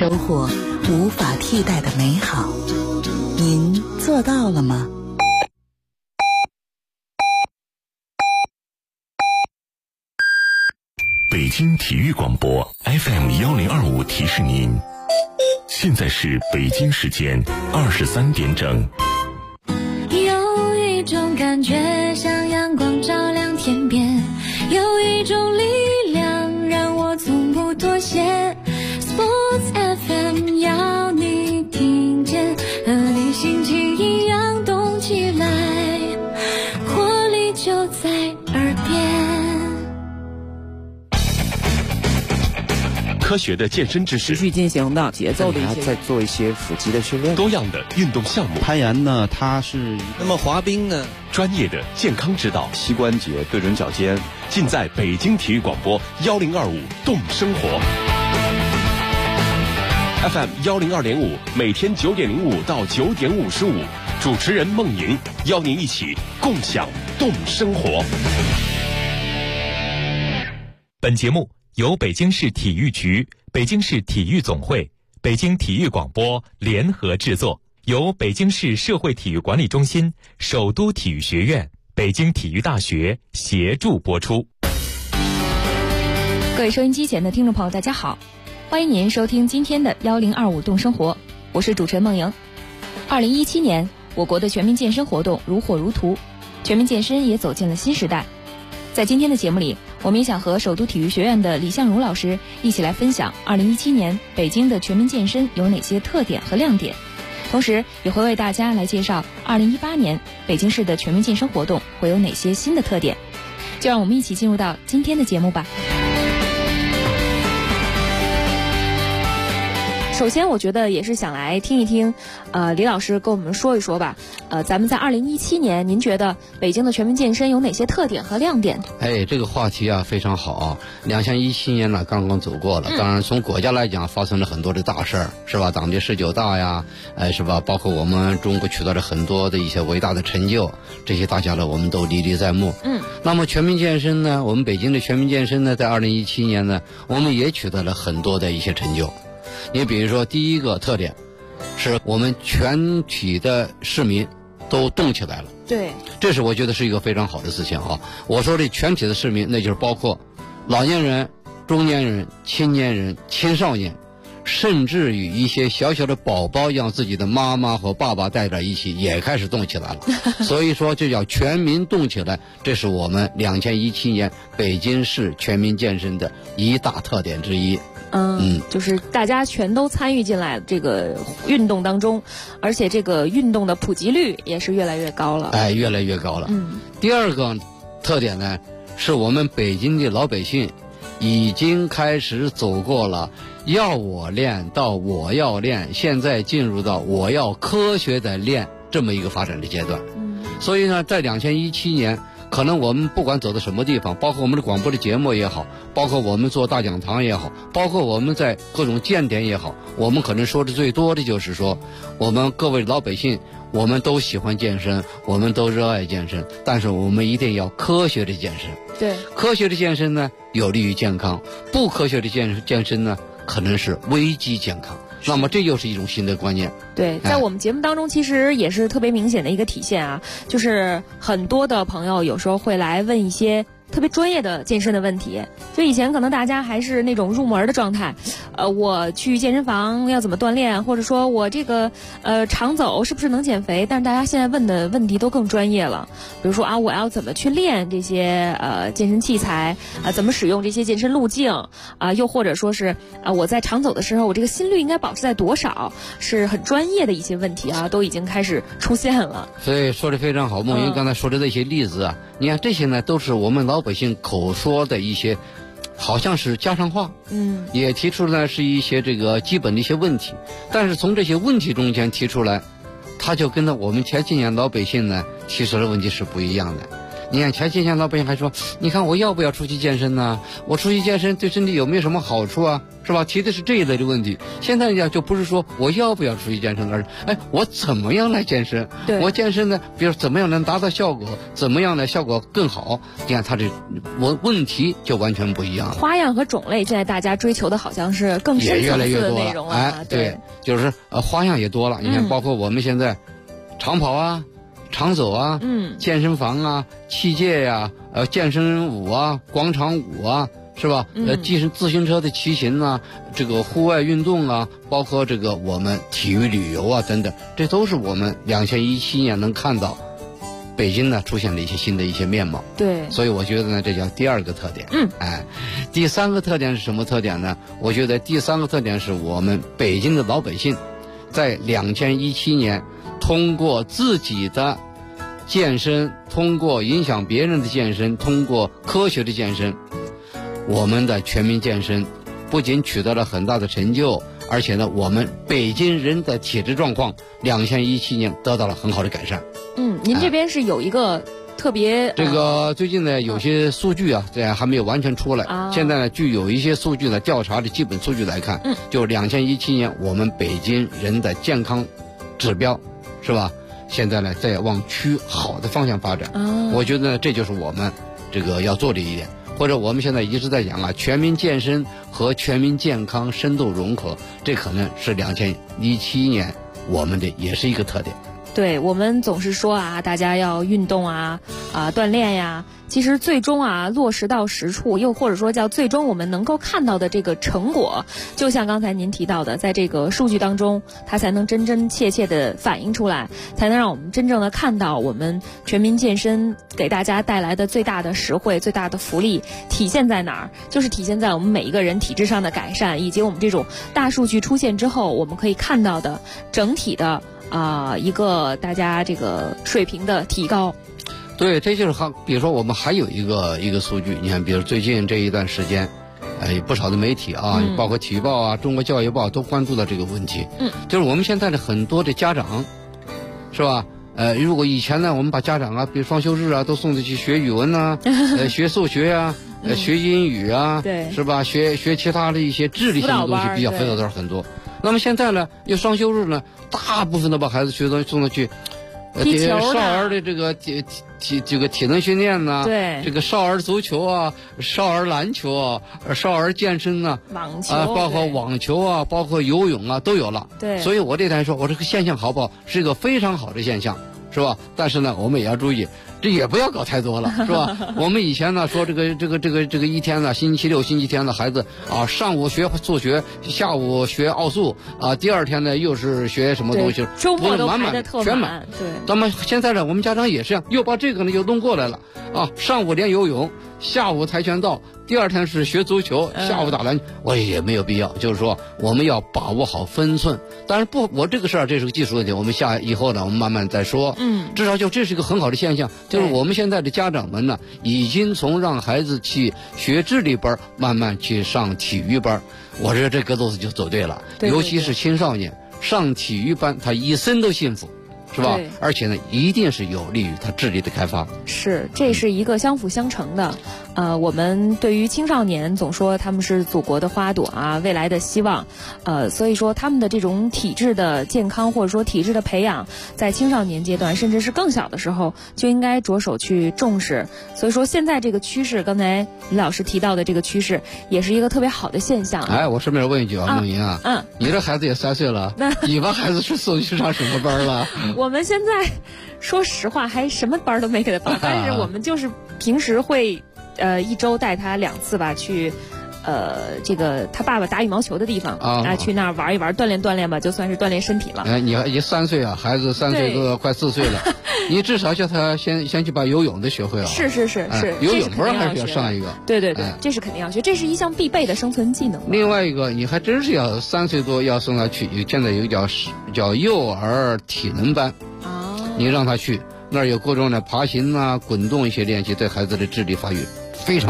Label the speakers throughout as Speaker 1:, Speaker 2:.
Speaker 1: 收获无法替代的美好。您做到了吗？
Speaker 2: 北京体育广播 FM1025提示您，现在是北京时间23点整。
Speaker 3: 有一种感觉像阳光照亮天边，有一种力量让我从不妥协。 Sports FM 要你听见，和你心情一样动起来，活力就在耳边。
Speaker 2: 科学的健身知识，
Speaker 4: 持续进行的节奏的一些，
Speaker 5: 再做一些腹肌的训练，
Speaker 2: 多样的运动项目，
Speaker 5: 攀岩呢，它是
Speaker 6: 那么滑冰呢，
Speaker 2: 专业的健康指导，
Speaker 5: 膝关节对准脚尖，
Speaker 2: 尽在北京体育广播1025动生活 FM 102.5，每天9点05到9点55，主持人孟莹邀您一起共享动生活。
Speaker 7: 本节目由北京市体育局、北京市体育总会、北京体育广播联合制作，由北京市社会体育管理中心、首都体育学院、北京体育大学协助播出。
Speaker 8: 各位收音机前的听众朋友，大家好，欢迎您收听今天的1025动生活，我是主持人孟莹。2017年，我国的全民健身活动如火如荼，全民健身也走进了新时代。在今天的节目里，我们也想和首都体育学院的李向儒老师一起来分享2017年北京的全民健身有哪些特点和亮点，同时也会为大家来介绍2018年北京市的全民健身活动会有哪些新的特点。就让我们一起进入到今天的节目吧。首先我觉得也是想来听一听李老师跟我们说一说吧。咱们在2017年，您觉得北京的全民健身有哪些特点和亮点？
Speaker 6: 这个话题啊非常好。2017年呢刚刚走过了，当然从国家来讲发生了很多的大事儿，是吧？党的19大呀，是吧？包括我们中国取得了很多的一些伟大的成就，这些大家呢我们都历历在目。那么全民健身呢，我们北京的全民健身呢，在2017年呢，我们也取得了很多的一些成就。你比如说，第一个特点是我们全体的市民都动起来了。
Speaker 8: 对，
Speaker 6: 这是我觉得是一个非常好的事情啊。我说的全体的市民，那就是包括老年人、中年人、青年人、青少年，甚至于一些小小的宝宝，让自己的妈妈和爸爸带着一起也开始动起来了。所以说，这叫全民动起来，这是我们2017年北京市全民健身的一大特点之一。
Speaker 8: 就是大家全都参与进来这个运动当中，而且这个运动的普及率也是越来越高了。
Speaker 6: 越来越高了。第二个特点呢，是我们北京的老百姓已经开始走过了要我练到我要练，现在进入到我要科学的练这么一个发展的阶段。所以呢，在2017年。可能我们不管走到什么地方，包括我们的广播的节目也好，包括我们做大讲堂也好，包括我们在各种见点也好，我们可能说的最多的就是说，我们各位老百姓，我们都喜欢健身，我们都热爱健身，但是我们一定要科学的健身。
Speaker 8: 对，
Speaker 6: 科学的健身呢，有利于健康；不科学的健身呢，可能是危及健康。那么这又是一种新的观念。
Speaker 8: 对，在我们节目当中其实也是特别明显的一个体现啊，就是很多的朋友有时候会来问一些特别专业的健身的问题。就以前可能大家还是那种入门的状态，我去健身房要怎么锻炼，或者说我这个长走是不是能减肥？但是大家现在问的问题都更专业了，比如说啊，我要怎么去练这些健身器材怎么使用这些健身路径又或者说是我在长走的时候，我这个心率应该保持在多少，是很专业的一些问题都已经开始出现了。
Speaker 6: 所以说的非常好，孟云刚才说的这些例子你看这些呢，都是我们老百姓口说的一些。好像是家常话，也提出来是一些这个基本的一些问题，但是从这些问题中间提出来，他就跟我们前几年老百姓呢提出的问题是不一样的。 你看前些年老百姓还说，你看我要不要出去健身呢？我出去健身对身体有没有什么好处啊？是吧？提的是这一类的问题。现在呢，就不是说我要不要出去健身，而是我怎么样来健身？
Speaker 8: 对，
Speaker 6: 我健身呢，比如怎么样能达到效果，怎么样呢效果更好？你看他这问题就完全不一样了。
Speaker 8: 花样和种类，现在大家追求的好像是更深层次的内容了。
Speaker 6: 对，就是花样也多了。你看，包括我们现在长跑啊、长走啊、健身房啊、器械呀、健身舞啊、广场舞啊。是吧？自行车的骑行啊，这个户外运动啊，包括这个我们体育旅游啊等等，这都是我们2017年能看到北京呢出现了一些新的一些面貌。
Speaker 8: 对，
Speaker 6: 所以我觉得呢，这叫第二个特点。第三个特点是什么特点呢？我觉得第三个特点是我们北京的老百姓在2017年通过自己的健身，通过影响别人的健身，通过科学的健身，我们的全民健身不仅取得了很大的成就，而且呢，我们北京人的体质状况2017年得到了很好的改善。
Speaker 8: 您这边是有一个特别
Speaker 6: 这个最近呢有些数据啊，这还没有完全出来。现在呢，据有一些数据呢调查的基本数据来看，就2017年我们北京人的健康指标，是吧？现在呢在往趋好的方向发展。我觉得呢这就是我们这个要做的一点。或者我们现在一直在讲啊，全民健身和全民健康深度融合，这可能是2017年我们的也是一个特点。
Speaker 8: 对，我们总是说啊，大家要运动锻炼呀。其实最终落实到实处，又或者说叫最终我们能够看到的这个成果，就像刚才您提到的，在这个数据当中，它才能真真切切的反映出来，才能让我们真正的看到我们全民健身给大家带来的最大的实惠、最大的福利体现在哪儿？就是体现在我们每一个人体质上的改善，以及我们这种大数据出现之后，我们可以看到的整体的一个大家这个水平的提高。
Speaker 6: 对，这就是比如说我们还有一个数据，你看，比如最近这一段时间，不少的媒体啊，包括体育报啊、中国教育报都关注到这个问题。就是我们现在的很多的家长，是吧？如果以前呢，我们把家长比如双休日都送着去学语文啊，学数学啊，学英语啊，
Speaker 8: 对，
Speaker 6: 是吧？学其他的一些智力性的东西，比较辅导班很多。那么现在呢，又双休日呢，大部分都把孩子送到去。少儿的这个体能训练呐，
Speaker 8: 对，
Speaker 6: 这个少儿足球啊，少儿篮球啊，少儿健身啊，
Speaker 8: 网球
Speaker 6: 包括网球啊，包括游泳啊，都有了。
Speaker 8: 对，
Speaker 6: 所以我这台说，我这个现象好不好？是一个非常好的现象，是吧？但是呢，我们也要注意，这也不要搞太多了，是吧？我们以前呢说这个一天呢，星期六、星期天的孩子上午学数学，下午学奥数第二天呢又是学什么东西，
Speaker 8: 周末都
Speaker 6: 排
Speaker 8: 得特
Speaker 6: 全满。
Speaker 8: 对，
Speaker 6: 那么现在呢，我们家长也是这样，又把这个呢又弄过来了上午练游泳，下午跆拳道，第二天是学足球，下午打篮球，我也没有必要。就是说，我们要把握好分寸。当然我这个事儿这是个技术问题，我们以后呢，我们慢慢再说。至少这是一个很好的现象，就是我们现在的家长们呢，已经从让孩子去学智力班，慢慢去上体育班。我觉得这个路子就走对了，尤其是青少年上体育班，他一生都幸福。是吧？而且呢，一定是有利于他智力的开发。
Speaker 8: 是，这是一个相辅相成的。我们对于青少年总说他们是祖国的花朵未来的希望。所以说他们的这种体质的健康或者说体质的培养，在青少年阶段甚至是更小的时候就应该着手去重视。所以说现在这个趋势，刚才李老师提到的这个趋势，也是一个特别好的现象。
Speaker 6: 我顺便问一句梦莹你这孩子也3岁了，你把孩子是送去上什么班了？
Speaker 8: 我们现在说实话还什么班都没给他报，但是我们就是平时会一周带他2次吧去这个他爸爸打羽毛球的地方去那儿玩一玩，锻炼锻炼吧，就算是锻炼身体了。
Speaker 6: 你3岁孩子3岁都要快4岁了，你至少叫他先去把游泳的学会了。是游泳班还是要上一个。
Speaker 8: 对，这是肯定要学，这是一项必备的生存技能。
Speaker 6: 另外一个，你还真是要3岁多要送他去，现在有叫幼儿体能班你让他去那儿有各种的爬行滚动一些练习，对孩子的智力发育非常好。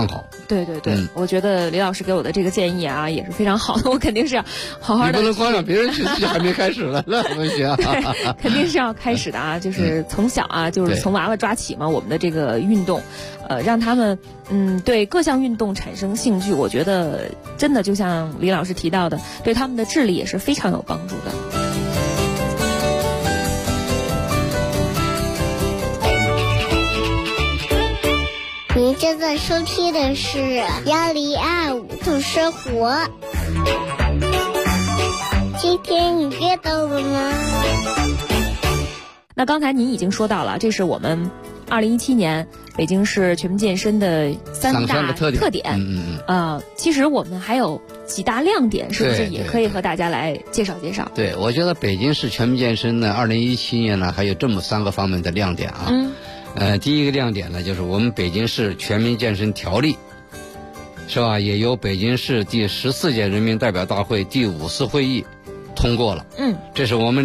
Speaker 8: 对对对，我觉得李老师给我的这个建议啊也是非常好的，我肯定是要好好的。
Speaker 6: 你不能光让别人去，自己还没开始了，那不行。
Speaker 8: 对，肯定是要开始的啊，就是从小啊，就是从娃娃抓起嘛，我们的这个运动，让他们对各项运动产生兴趣，我觉得真的就像李老师提到的，对他们的智力也是非常有帮助的。
Speaker 9: 您正在收听的是1025度生活。今天你变到了吗？
Speaker 8: 那刚才您已经说到了，这是我们2017年北京市全民健身的三大特点。其实我们还有几大亮点，是不是也可以和大家来介绍介绍？
Speaker 6: 对，我觉得北京市全民健身呢，2017年呢还有这么3个方面的亮点啊。第一个亮点呢，就是我们北京市全民健身条例，是吧？也由北京市第14届人民代表大会第5次会议通过了。这是我们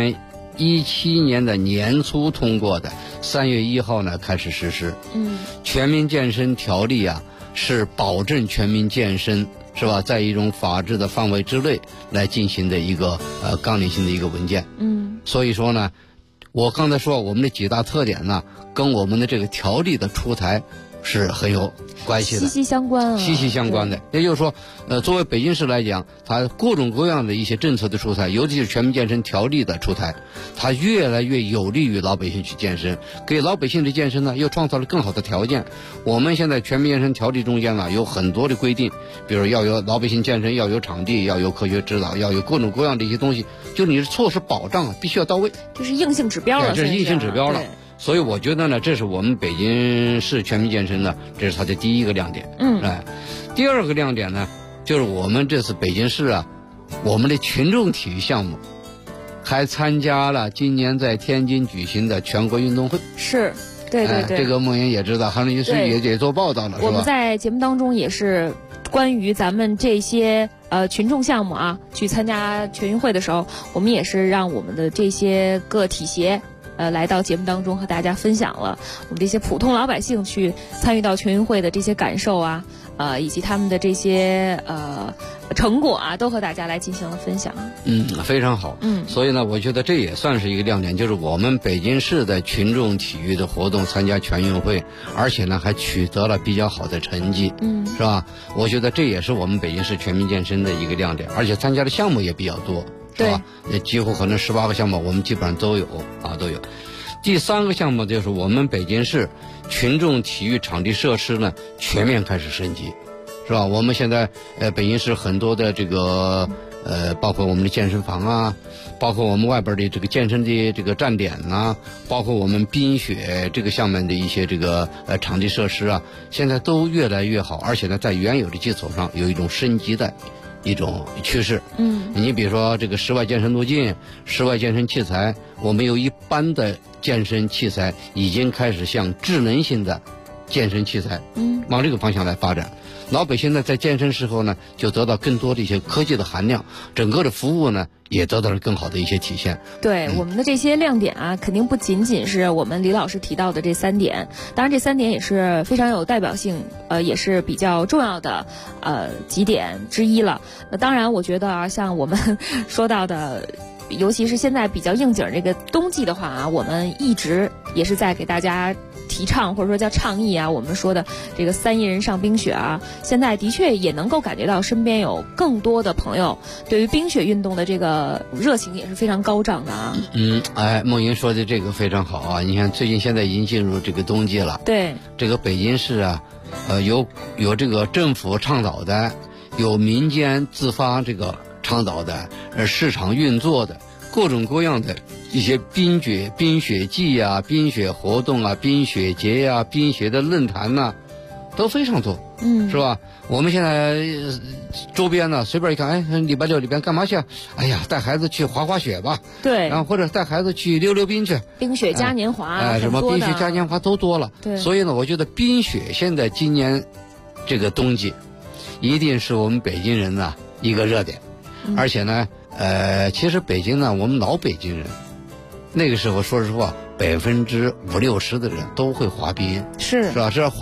Speaker 6: 2017年的年初通过的，3月1号呢开始实施。全民健身条例啊，是保证全民健身，是吧？在一种法治的范围之内来进行的一个纲领性的一个文件。所以说呢，我刚才说我们的几大特点呢，跟我们的这个条例的出台是很有关系的，
Speaker 8: 息息相关啊，
Speaker 6: 息息相关的。也就是说，作为北京市来讲，它各种各样的一些政策的出台，尤其是全民健身条例的出台，它越来越有利于老百姓去健身，给老百姓的健身呢又创造了更好的条件。我们现在全民健身条例中间呢有很多的规定，比如要有老百姓健身要有场地，要有科学指导，要有各种各样的一些东西，就你的措施保障啊必须要到位，
Speaker 8: 这是硬性指标了，
Speaker 6: 这是硬性指标了。所以我觉得呢，这是我们北京市全民健身呢，这是它的第一个亮点。第二个亮点呢，就是我们这次北京市啊，我们的群众体育项目还参加了今年在天津举行的全国运动会。
Speaker 8: 是，对对对，
Speaker 6: 这个梦莹也知道，韩律师也做报道了，是吧？
Speaker 8: 我们在节目当中也是关于咱们这些群众项目啊，去参加全运会的时候，我们也是让我们的这些个体协来到节目当中和大家分享了我们这些普通老百姓去参与到全运会的这些感受啊，以及他们的这些成果啊，都和大家来进行了分享。
Speaker 6: 非常好。所以呢，我觉得这也算是一个亮点，就是我们北京市的群众体育的活动参加全运会，而且呢还取得了比较好的成绩，是吧？我觉得这也是我们北京市全民健身的一个亮点，而且参加的项目也比较多。是吧？几乎可能18个项目我们基本上都有。第3个项目就是我们北京市群众体育场地设施呢全面开始升级，是吧？我们现在北京市很多的这个包括我们的健身房啊，包括我们外边的这个健身的这个站点呐，包括我们冰雪这个项目的一些这个场地设施啊，现在都越来越好，而且呢在原有的基础上有一种升级的一种趋势。你比如说这个室外健身路径、室外健身器材，我们有一般的健身器材已经开始向智能性的健身器材往这个方向来发展。老百姓呢在健身时候呢就得到更多的一些科技的含量，整个的服务呢也得到了更好的一些体现。
Speaker 8: 对，我们的这些亮点啊，肯定不仅仅是我们李老师提到的这3点，当然这3点也是非常有代表性，也是比较重要的几点之一了。那当然我觉得啊，像我们说到的，尤其是现在比较应景这个冬季的话啊，我们一直也是在给大家提倡或者说叫倡议啊，我们说的这个3亿人上冰雪啊，现在的确也能够感觉到身边有更多的朋友对于冰雪运动的这个热情也是非常高涨的啊。
Speaker 6: 梦莹说的这个非常好啊！你看最近现在已经进入这个冬季了，
Speaker 8: 对，
Speaker 6: 这个北京市啊，有这个政府倡导的，有民间自发这个倡导的，市场运作的各种各样的一些冰雪季啊、冰雪活动啊、冰雪节啊、冰雪的论坛呐，都非常多，是吧？我们现在周边呢，随便一看，礼拜六里边干嘛去？哎呀，带孩子去滑雪吧，
Speaker 8: 对，
Speaker 6: 然后或者带孩子去溜冰去，
Speaker 8: 冰雪嘉年华，
Speaker 6: 什么冰雪嘉年华都多了。
Speaker 8: 对，
Speaker 6: 所以呢，我觉得冰雪现在今年这个冬季，一定是我们北京人呢一个热点，而且呢。其实北京呢，我们老北京人，那个时候说实话，50%-60%的人都会滑冰，是吧？这滑雪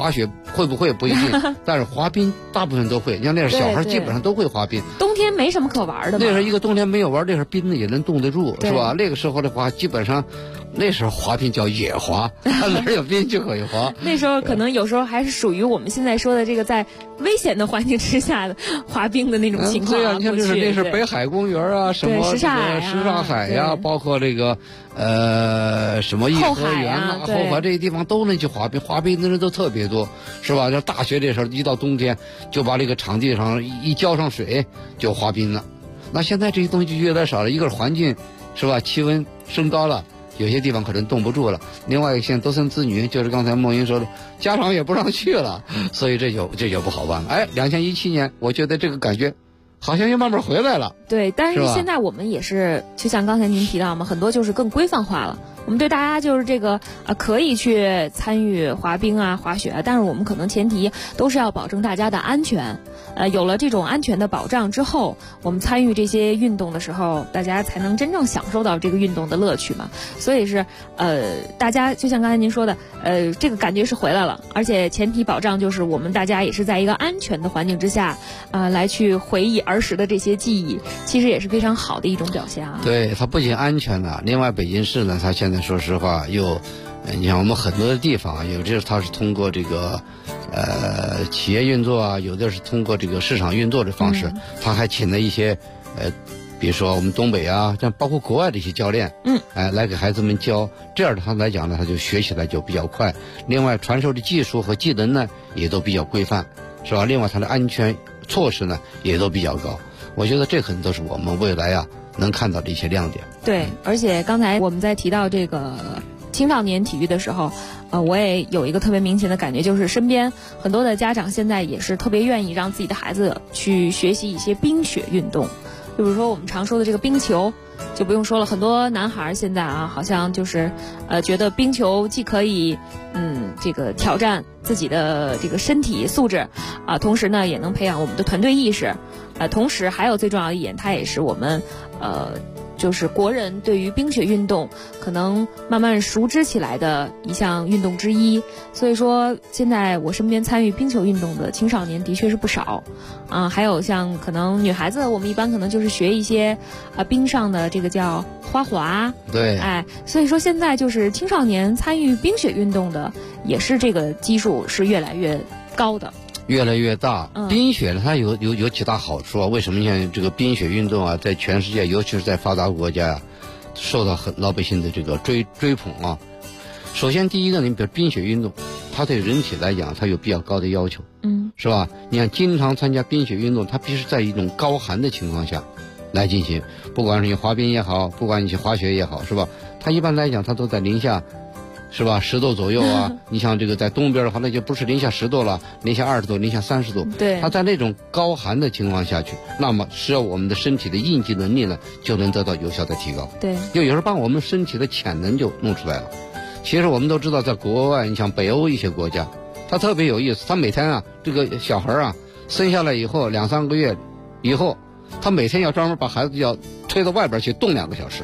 Speaker 6: 会不会不一定，但是滑冰大部分都会。你像那时候小孩基本上都会滑冰。
Speaker 8: 冬天没什么可玩的嘛。
Speaker 6: 那时候一个冬天没有玩，那时候冰也能冻得住，
Speaker 8: 是
Speaker 6: 吧？那个时候的话，基本上那时候滑冰叫野滑，哪有冰就可以滑。
Speaker 8: 那时候可能有时候还是属于我们现在说的这个在危险的环境之下的滑冰的那种情况。
Speaker 6: 对啊，你看那是北海公园啊，什么
Speaker 8: 什
Speaker 6: 什海呀，包括这个什么颐和园啊、后海这些地方都能去滑冰，滑冰的人都特别多，是吧？就大学这时候一到冬天，就把这个场地上一浇上水就滑冰了。那现在这些东西就越来越少了，一个是环境，是吧？气温升高了。有些地方可能冻不住了，另外现在独生子女，就是刚才梦莹说的，家长也不让去了，所以这就不好办了。2017年，我觉得这个感觉好像又慢慢回来了。
Speaker 8: 对，但是现在我们也是，就像刚才您提到嘛，很多就是更规范化了。我们对大家就是这个可以去参与滑冰啊、滑雪，但是我们可能前提都是要保证大家的安全。有了这种安全的保障之后，我们参与这些运动的时候，大家才能真正享受到这个运动的乐趣嘛。所以是大家就像刚才您说的，这个感觉是回来了，而且前提保障就是我们大家也是在一个安全的环境之下来去回忆儿时的这些记忆，其实也是非常好的一种表现啊。
Speaker 6: 对，它不仅安全了，另外北京市呢，它现在说实话又，你像我们很多的地方，有的它是通过这个企业运作啊，有的是通过这个市场运作的方式，它还请了一些比如说我们东北啊，像包括国外的一些教练，来给孩子们教，这样的他来讲呢，他就学起来就比较快。另外传授的技术和技能呢，也都比较规范，是吧？另外它的安全措施呢，也都比较高。我觉得这可能都是我们未来能看到的一些亮点。
Speaker 8: 对，而且刚才我们在提到这个青少年体育的时候，我也有一个特别明显的感觉，就是身边很多的家长现在也是特别愿意让自己的孩子去学习一些冰雪运动，比如说我们常说的这个冰球，就不用说了，很多男孩现在好像就是觉得冰球既可以这个挑战自己的这个身体素质同时呢也能培养我们的团队意识，同时还有最重要的一点，它也是我们就是国人对于冰雪运动可能慢慢熟知起来的一项运动之一。所以说现在我身边参与冰球运动的青少年的确是不少还有像可能女孩子，我们一般可能就是学一些冰上的这个叫花滑。
Speaker 6: 对，
Speaker 8: 所以说现在就是青少年参与冰雪运动的也是这个基数是越来越高的，
Speaker 6: 越来越大。冰雪呢，它有几大好处啊？为什么像这个冰雪运动在全世界，尤其是在发达国家受到老百姓的这个追捧啊？首先第一个，你比如冰雪运动，它对人体来讲，它有比较高的要求，是吧？你看，经常参加冰雪运动，它必须在一种高寒的情况下来进行，不管是你滑冰也好，不管你去滑雪也好，是吧？它一般来讲，它都在零下，是吧？10度左右你像这个在东边的话，那就不是零下10度了，零下20度、零下30度。
Speaker 8: 对，
Speaker 6: 它在那种高寒的情况下去，那么使我们的身体的应激能力呢，就能得到有效的提高。
Speaker 8: 对，
Speaker 6: 就有时候把我们身体的潜能就弄出来了。其实我们都知道，在国外，你像北欧一些国家，它特别有意思，它每天这个小孩生下来以后2-3个月以后，他每天要专门把孩子要推到外边去冻2个小时。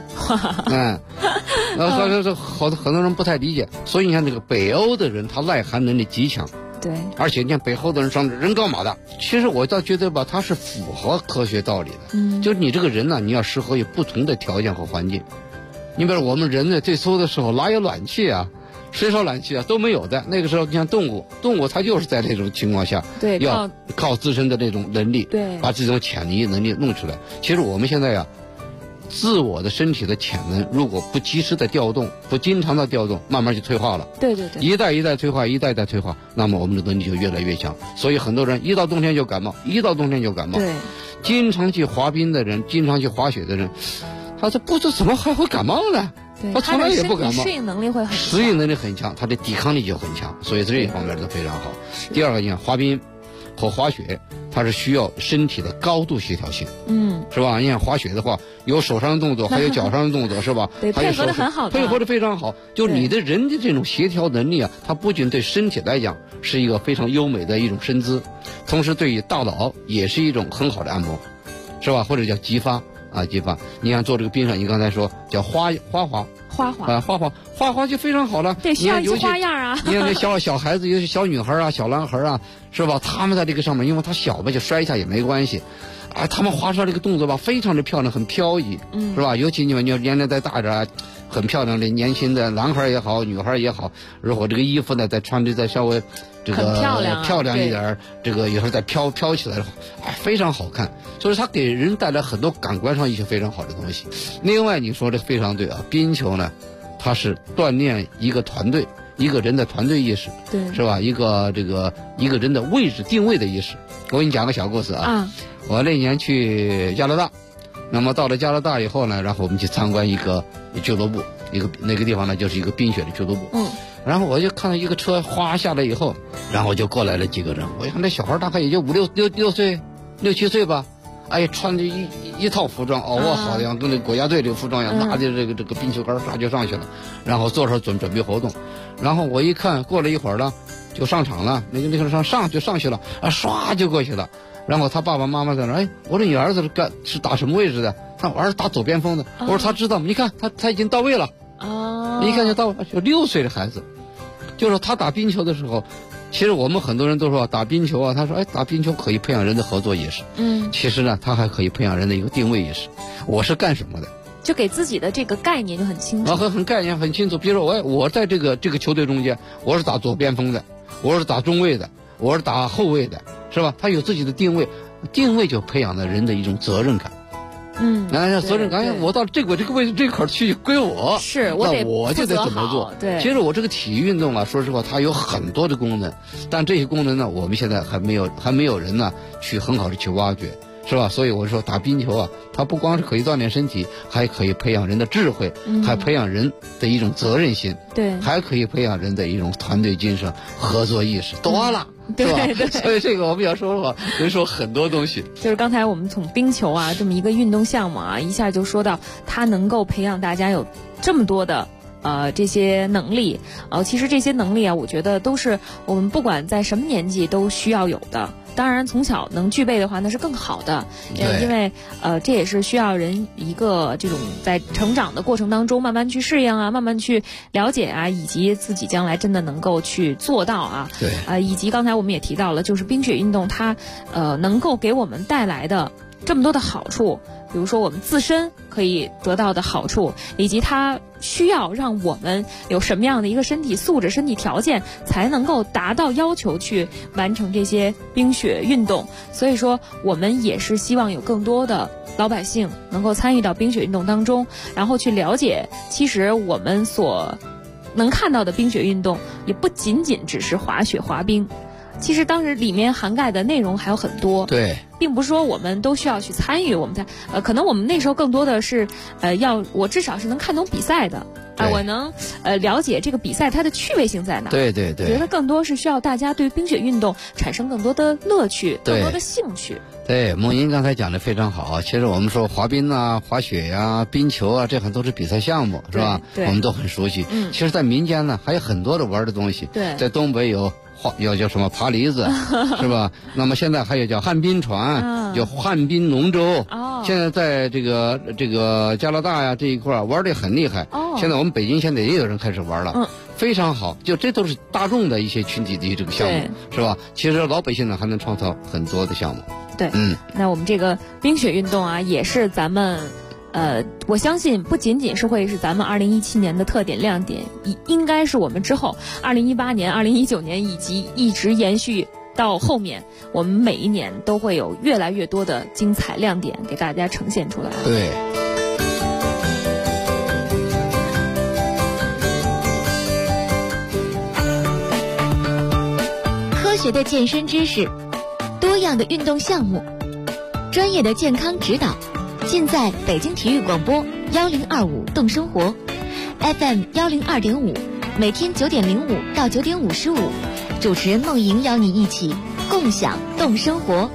Speaker 6: 很多人不太理解，所以你看这个北欧的人，他耐寒能力极强。
Speaker 8: 对，
Speaker 6: 而且你看北欧的人上人高马大，其实我倒觉得吧，他是符合科学道理的。就是你这个人呢，你要适合于不同的条件和环境。你比如我们人呢，最初的时候哪有暖气啊？谁说暖气都没有的。那个时候你像动物它就是在那种情况下，
Speaker 8: 对，
Speaker 6: 要靠自身的那种能力，
Speaker 8: 对，
Speaker 6: 把这种潜力能力弄出来。其实我们现在自我的身体的潜能如果不及时的调动，不经常的调动，慢慢就退化了。
Speaker 8: 对，
Speaker 6: 一代一代退化，一代代退化，那么我们的能力就越来越强。所以很多人一到冬天就感冒，对，经常去滑冰的人，经常去滑雪的人，他这不知怎么还会感冒呢？他从来也不感冒，
Speaker 8: 适应能力会很强，
Speaker 6: 适应能力很强，他的抵抗力就很强，所以这一方面都非常好。第二个，你看滑冰和滑雪，它是需要身体的高度协调性，是吧？你看滑雪的话，有手上的动作，还有脚上的动作，是吧？
Speaker 8: 对，配合的很好，
Speaker 6: 配合的非常好。就你的人的这种协调能力它不仅对身体来讲是一个非常优美的一种身姿，同时对于大脑也是一种很好的按摩，是吧？或者叫激发啊，激发。你看做这个冰上，你刚才说叫花滑就非常好了。
Speaker 8: 对，需要一些花样啊。
Speaker 6: 你看这小孩子，尤其小女孩啊、小男孩啊，是吧？他们在这个上面，因为他小嘛，就摔一下也没关系。啊，他们滑出来这个动作吧，非常的漂亮，很飘逸，是吧？尤其你要年龄再大点啊，很漂亮的年轻的男孩也好，女孩也好，如果这个衣服呢再穿的再稍微这个漂亮一点，这个有时候再飘起来的话，非常好看。所以它给人带来很多感官上一些非常好的东西。另外你说的非常对啊，冰球呢，它是锻炼一个团队，一个人的团队意识，
Speaker 8: 对，
Speaker 6: 是吧？一个人的位置定位的意识。我给你讲个小故事啊。我那年去加拿大，那么到了加拿大以后呢，然后我们去参观一个俱乐部，那个地方呢就是一个冰雪的俱乐部。然后我就看到一个车哗下来以后，然后就过来了几个人，我一看那小孩大概也就6岁、6、7岁吧，哎，穿着一套服装，我好像跟那国家队的服装一样，拿着这个冰球杆唰就上去了，然后坐上准备活动。然后我一看，过了一会儿呢，就上场了，那个上去了，唰就过去了。然后他爸爸妈妈在那儿，我说你儿子是打什么位置的？他我儿子打左边锋的。我说他知道吗？你看他已经到位了。一看就到位，就6岁的孩子，就是他打冰球的时候，其实我们很多人都说打冰球啊，他说打冰球可以培养人的合作意识。其实呢，他还可以培养人的一个定位意识。我是干什么的？
Speaker 8: 就给自己的这个概念就很清楚。
Speaker 6: 很概念很清楚。比如说我在这个球队中间，我是打左边锋的，我是打中卫的，我是打后卫的。是吧？他有自己的定位就培养了人的一种责任感。责任感，我到这个位置这块去归我，那我就得怎么做？
Speaker 8: 对，
Speaker 6: 其实我这个体育运动啊，说实话，它有很多的功能，但这些功能呢，我们现在还没有人呢去很好的去挖掘，是吧？所以我说打冰球啊，它不光是可以锻炼身体，还可以培养人的智慧，还培养人的一种责任心，
Speaker 8: 对，
Speaker 6: 还可以培养人的一种团队精神、合作意识，多了。是吧？
Speaker 8: 对，
Speaker 6: 所以这个我们要说的话，能说很多东西。
Speaker 8: 就是刚才我们从冰球啊这么一个运动项目啊，一下就说到它能够培养大家有这么多的这些能力。其实这些能力啊，我觉得都是我们不管在什么年纪都需要有的。当然从小能具备的话那是更好的，因为这也是需要人一个这种在成长的过程当中慢慢去适应啊，慢慢去了解啊，以及自己将来真的能够去做到啊。
Speaker 6: 对，
Speaker 8: 以及刚才我们也提到了，就是冰雪运动它能够给我们带来的这么多的好处，比如说我们自身可以得到的好处，以及它需要让我们有什么样的一个身体素质、身体条件才能够达到要求去完成这些冰雪运动。所以说我们也是希望有更多的老百姓能够参与到冰雪运动当中，然后去了解其实我们所能看到的冰雪运动也不仅仅只是滑雪滑冰，其实当时里面涵盖的内容还有很多。
Speaker 6: 对，
Speaker 8: 并不是说我们都需要去参与，我们才可能我们那时候更多的是我至少是能看懂比赛的我能了解这个比赛它的趣味性在哪。
Speaker 6: 对，
Speaker 8: 我觉得更多是需要大家对冰雪运动产生更多的乐趣，更多的兴趣。
Speaker 6: 对，梦莹刚才讲的非常好。其实我们说滑冰啊、滑雪呀、冰球啊，这很多是比赛项目，是吧？
Speaker 8: 对，
Speaker 6: 我们都很熟悉。其实在民间呢还有很多的玩的东西。
Speaker 8: 对，
Speaker 6: 在东北有叫什么爬梨子是吧？那么现在还有叫旱冰船，有旱冰龙舟。现在在这个加拿大呀这一块玩的很厉害。现在我们北京现在也有人开始玩了。非常好，就这都是大众的一些群体的这个项目，是吧？其实老百姓呢还能创造很多的项目。
Speaker 8: 对，那我们这个冰雪运动啊，也是咱们我相信不仅仅是会是咱们2017年的特点亮点，应该是我们之后2018年、2019年以及一直延续到后面，我们每一年都会有越来越多的精彩亮点给大家呈现出来。
Speaker 6: 对。
Speaker 10: 科学的健身知识，多样的运动项目，专业的健康指导，尽在北京体育广播1025动生活 FM 102.5，每天9点05到9点55，主持人梦莹邀你一起共享动生活。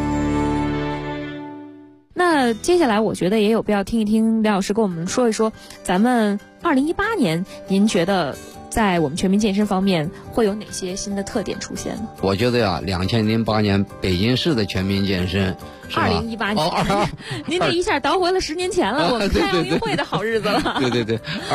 Speaker 8: 那接下来我觉得也有必要听一听廖老师跟我们说一说，咱们2018年您觉得在我们全民健身方面会有哪些新的特点出现呢？
Speaker 6: 我觉得呀，2008年北京市的全民健身是吧
Speaker 8: ？2018年，您这一下倒回了10年前了，我们开奥运会的好日子了。
Speaker 6: 对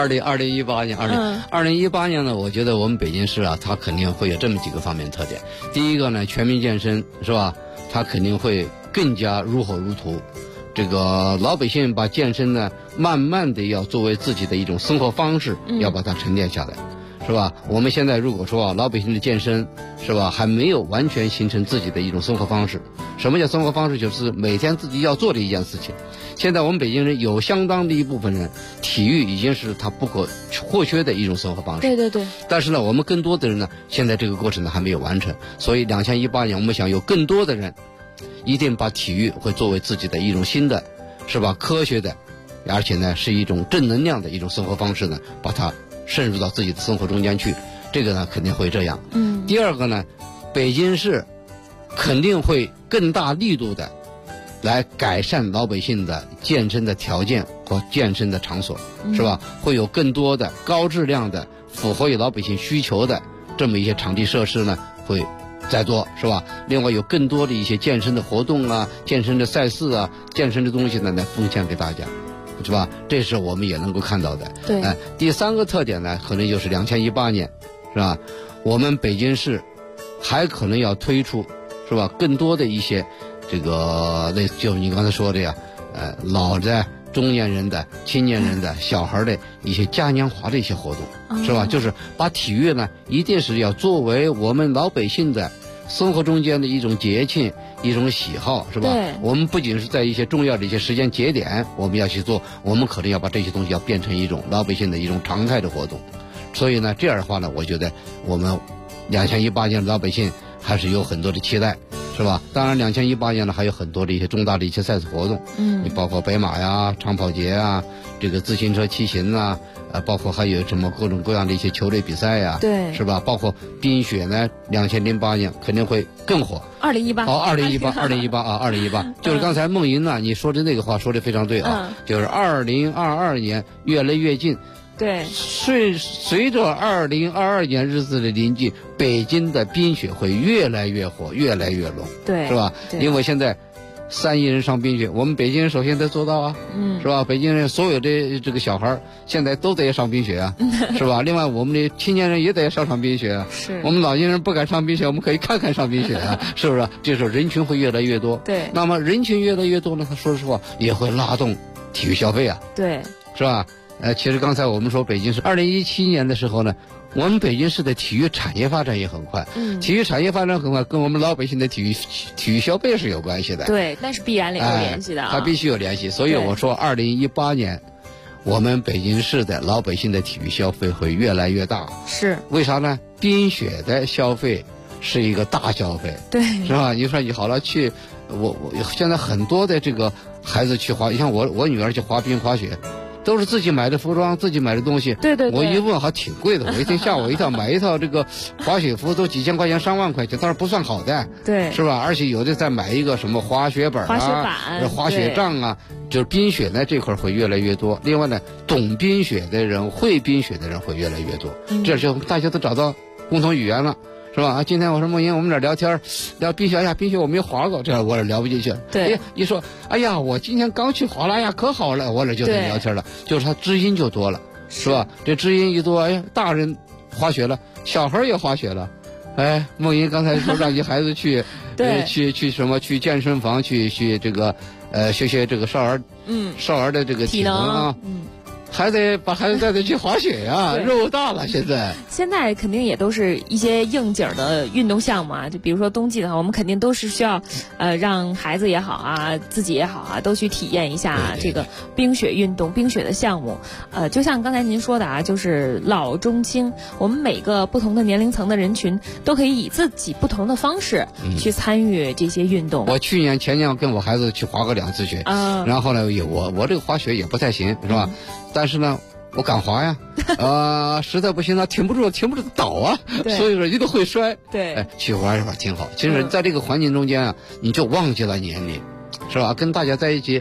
Speaker 6: ，2018年呢，我觉得我们北京市啊，它肯定会有这么几个方面特点。第一个呢，全民健身是吧？它肯定会更加如火如荼。这个老百姓把健身呢，慢慢的要作为自己的一种生活方式，要把它沉淀下来。是吧？我们现在如果说老百姓的健身，是吧，还没有完全形成自己的一种生活方式。什么叫生活方式？就是每天自己要做的一件事情。现在我们北京人有相当的一部分人，体育已经是他不可或缺的一种生活方式。
Speaker 8: 对。
Speaker 6: 但是呢，我们更多的人呢，现在这个过程呢还没有完成。所以2018年，我们想有更多的人，一定把体育会作为自己的一种新的，是吧？科学的，而且呢是一种正能量的一种生活方式呢，把它渗入到自己的生活中间去，这个呢肯定会这样。第二个呢，北京市肯定会更大力度的来改善老百姓的健身的条件和健身的场所，是吧？会有更多的高质量的符合于老百姓需求的这么一些场地设施呢，会在做，是吧？另外有更多的一些健身的活动啊、健身的赛事啊、健身的东西呢，来奉献给大家。是吧？这是我们也能够看到的。
Speaker 8: 对。
Speaker 6: 第三个特点呢，可能就是2018年，是吧？我们北京市还可能要推出，是吧？更多的一些这个类似就你刚才说的呀，老的、中年人的、青年人的、小孩的一些嘉年华的一些活动，是吧？就是把体育呢，一定是要作为我们老百姓的生活中间的一种节庆、一种喜好，是吧？
Speaker 8: 对。
Speaker 6: 我们不仅是在一些重要的一些时间节点我们要去做，我们可能要把这些东西要变成一种老百姓的一种常态的活动。所以呢，这样的话呢，我觉得我们2018年的老百姓还是有很多的期待，是吧？当然2018年呢还有很多的一些重大的一些赛事活动，你包括北马呀、长跑节啊、这个自行车骑行啊，包括还有什么各种各样的一些球类比赛呀，
Speaker 8: 对，
Speaker 6: 是吧？包括冰雪呢，2008年肯定会更火。2018，就是刚才梦莹呢，你说的那个话说的非常对啊，就是2022年越来越近。
Speaker 8: 对，
Speaker 6: 随着2022年日子的临近，北京的冰雪会越来越火，越来越浓，
Speaker 8: 对，
Speaker 6: 是吧？因为现在3亿人上冰雪，我们北京人首先得做到啊，是吧？北京人所有的这个小孩现在都得上冰雪啊，是吧？另外我们的青年人也得上冰雪啊，
Speaker 8: 是
Speaker 6: 我们老年人不敢上冰雪，我们可以看上冰雪啊，是不是？就是人群会越来越多，
Speaker 8: 对。
Speaker 6: 那么人群越来越多呢，他说实话也会拉动体育消费啊，
Speaker 8: 对，
Speaker 6: 是吧？其实刚才我们说北京市2017年的时候呢，我们北京市的体育产业发展也很快，体育产业发展很快，跟我们老百姓的体育消费是有关系的。
Speaker 8: 对，那是必然有联系的啊，
Speaker 6: 它必须有联系。所以我说2018年，我们北京市的老百姓的体育消费会越来越大。
Speaker 8: 是
Speaker 6: 为啥呢？冰雪的消费是一个大消费，
Speaker 8: 对，
Speaker 6: 是吧？你说你好了去，我现在很多的这个孩子去滑，你像我女儿去滑冰滑雪。都是自己买的服装，自己买的东西。
Speaker 8: 对，
Speaker 6: 我一问还挺贵的，我一听吓我一跳，买一套这个滑雪服都几千块钱、上万块钱，当然不算好的，
Speaker 8: 对，
Speaker 6: 是吧？而且有的再买一个什么滑雪板啊、滑雪杖啊，就是冰雪呢这块会越来越多。另外呢，懂冰雪的人、会冰雪的人会越来越多，这就大家都找到共同语言了。是吧？今天我说梦莹，我们俩聊天，聊冰雪，冰雪我没滑过，这样我也聊不进去。
Speaker 8: 对，
Speaker 6: 一说，我今天刚去滑了，可好了，我俩就能聊天了，就是他知音就多了，是吧？这知音一多，大人滑雪了，小孩也滑雪了。梦莹刚才说让你孩子去，去什么？去健身房去这个，学这个少儿的这个体能啊。还得把孩子带去滑雪呀，肉大了。现
Speaker 8: 在肯定也都是一些应景的运动项目啊，就比如说冬季的话，我们肯定都是需要，让孩子也好啊，自己也好啊，都去体验一下这个冰雪运动、冰雪的项目。就像刚才您说的啊，就是老中青，我们每个不同的年龄层的人群都可以以自己不同的方式去参与这些运动。
Speaker 6: 我去年前年跟我孩子去滑过2次雪，然后呢，我这个滑雪也不太行，是吧？但是呢，我敢滑呀，实在不行了，挺不住倒啊，所以说一定会摔。
Speaker 8: 对，
Speaker 6: 去玩一玩挺好。其实在这个环境中间啊，你就忘记了年龄，是吧？跟大家在一起，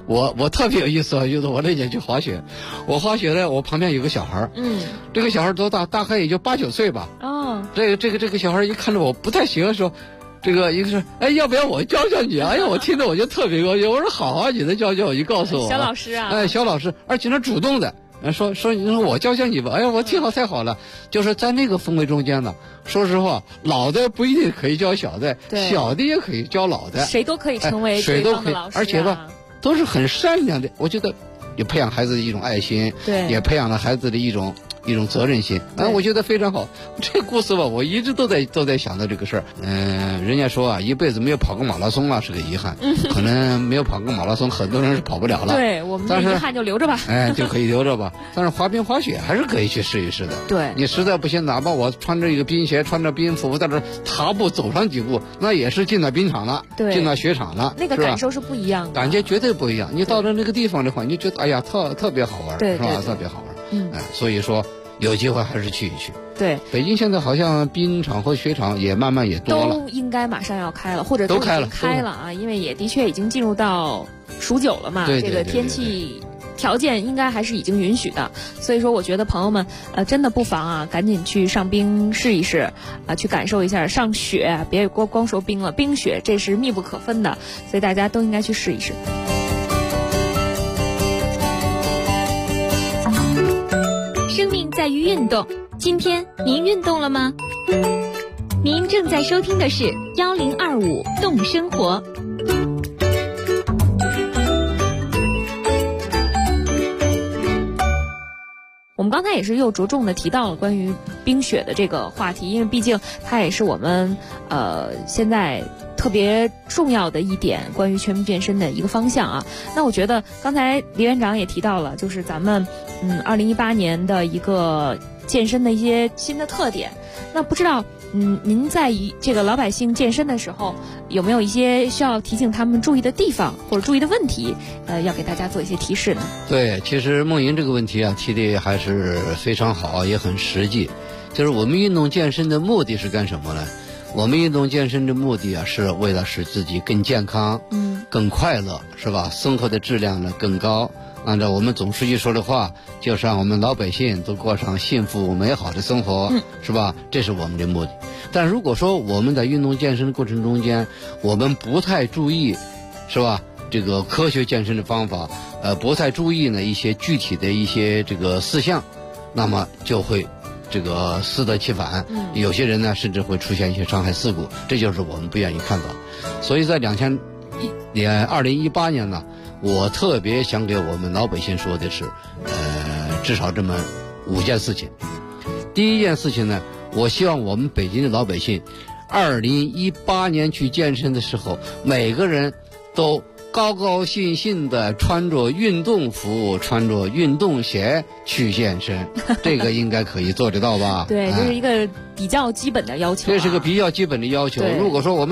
Speaker 6: 我特别有意思啊，就是我那年去滑雪，我滑雪呢，我旁边有个小孩，这个小孩多大？大概也就8、9岁吧。哦，这个小孩一看着我不太行的时候，这个一个说，哎，要不要我教教你啊？哎呀，我听着我就特别高兴，我说好啊，你能教教我，你告诉我。
Speaker 8: 小老师啊，
Speaker 6: 哎，小老师，而且他主动的。说我教教你吧，哎呀，我挺好，太好了。就是在那个氛围中间呢，说实话，老的不一定可以教小的，小的也可以教老的，
Speaker 8: 谁都可以成为
Speaker 6: 谁都可以，
Speaker 8: 老师啊，
Speaker 6: 而且吧，都是很善良的。我觉得也培养孩子的一种爱心，
Speaker 8: 对，
Speaker 6: 也培养了孩子的一种责任心，我觉得非常好。这故事吧，我一直都在想到这个事儿。人家说啊，一辈子没有跑过马拉松了是个遗憾，可能没有跑过马拉松，很多人是跑不了了。
Speaker 8: 对，我们的遗憾就留着吧。
Speaker 6: 就可以留着吧。但是滑冰滑雪还是可以去试一试的。
Speaker 8: 对，
Speaker 6: 你实在不行，哪怕我穿着一个冰鞋，穿着冰服，在这踏步走上几步，那也是进到冰场了，进到雪场了，
Speaker 8: 那个感受是不一样的，
Speaker 6: 感觉绝对不一样。你到了那个地方的话，你就觉得哎呀，特别好玩，是吧？特别好玩。所以说。有机会还是去一去。
Speaker 8: 对，
Speaker 6: 北京现在好像冰场和雪场也慢慢也多了，
Speaker 8: 都应该马上要开了，或者都已经开了啊，因为也的确已经进入到数9了嘛，这个天气条件应该还是已经允许的，所以说我觉得朋友们真的不妨啊，赶紧去上冰试一试啊，去感受一下上雪，别光说冰了，冰雪这是密不可分的，所以大家都应该去试一试。
Speaker 10: 生命在于运动，今天您运动了吗？您正在收听的是1025动生活。
Speaker 8: 我们刚才也是又着重的提到了关于冰雪的这个话题，因为毕竟它也是我们现在特别重要的一点，关于全民健身的一个方向啊。那我觉得刚才李院长也提到了，就是咱们2018年的一个健身的一些新的特点。那不知道您在这个老百姓健身的时候，有没有一些需要提醒他们注意的地方或者注意的问题，要给大家做一些提示呢？
Speaker 6: 对，其实梦莹这个问题啊提的还是非常好，也很实际。就是我们运动健身的目的是干什么呢？我们运动健身的目的啊，是为了使自己更健康，更快乐，是吧？生活的质量呢更高。按照我们总书记说的话，就是让我们老百姓都过上幸福美好的生活，是吧？这是我们的目的。但如果说我们在运动健身的过程中间，我们不太注意，是吧？这个科学健身的方法，不太注意呢一些具体的一些这个事项，那么就会这个适得其反。有些人呢甚至会出现一些伤害事故，这就是我们不愿意看到。所以在2018年呢，我特别想给我们老百姓说的是，至少这么5件事情。第一件事情呢，我希望我们北京的老百姓2018年去健身的时候，每个人都高高兴兴的穿着运动服，穿着运动鞋去健身，这个应该可以做得到吧？
Speaker 8: 对，这是一个比较基本的要求，
Speaker 6: 这是个比较基本的要求。如果说我们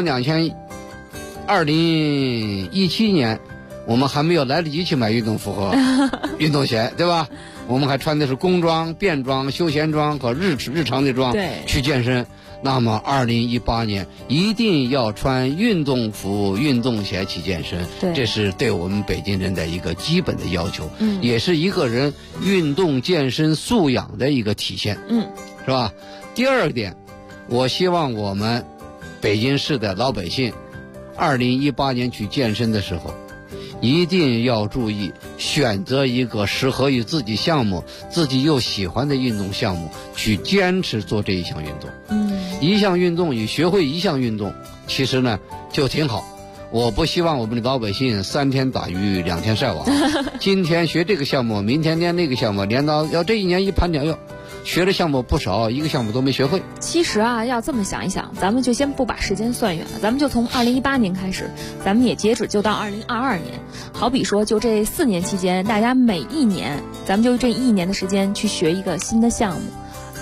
Speaker 6: 2017年我们还没有来得及去买运动服和运动鞋，对吧？我们还穿的是工装、便装、休闲装和日常的装去健身。那么2018年一定要穿运动服、运动鞋去健身，这是对我们北京人的一个基本的要求，也是一个人运动健身素养的一个体现，是吧？第二点，我希望我们北京市的老百姓2018年去健身的时候，一定要注意选择一个适合于自己项目、自己又喜欢的运动项目，去坚持做这一项运动。一项运动与学会一项运动，其实呢就挺好。我不希望我们的老百姓3天打鱼2天晒网，今天学这个项目，明天练那个项目，练到要这一年一盘点，哟，学的项目不少，一个项目都没学会。
Speaker 8: 其实啊，要这么想一想，咱们就先不把时间算远了，咱们就从2018年开始，咱们也截止就到2022年。好比说，就这4年期间，大家每一年，咱们就这1年的时间去学一个新的项目。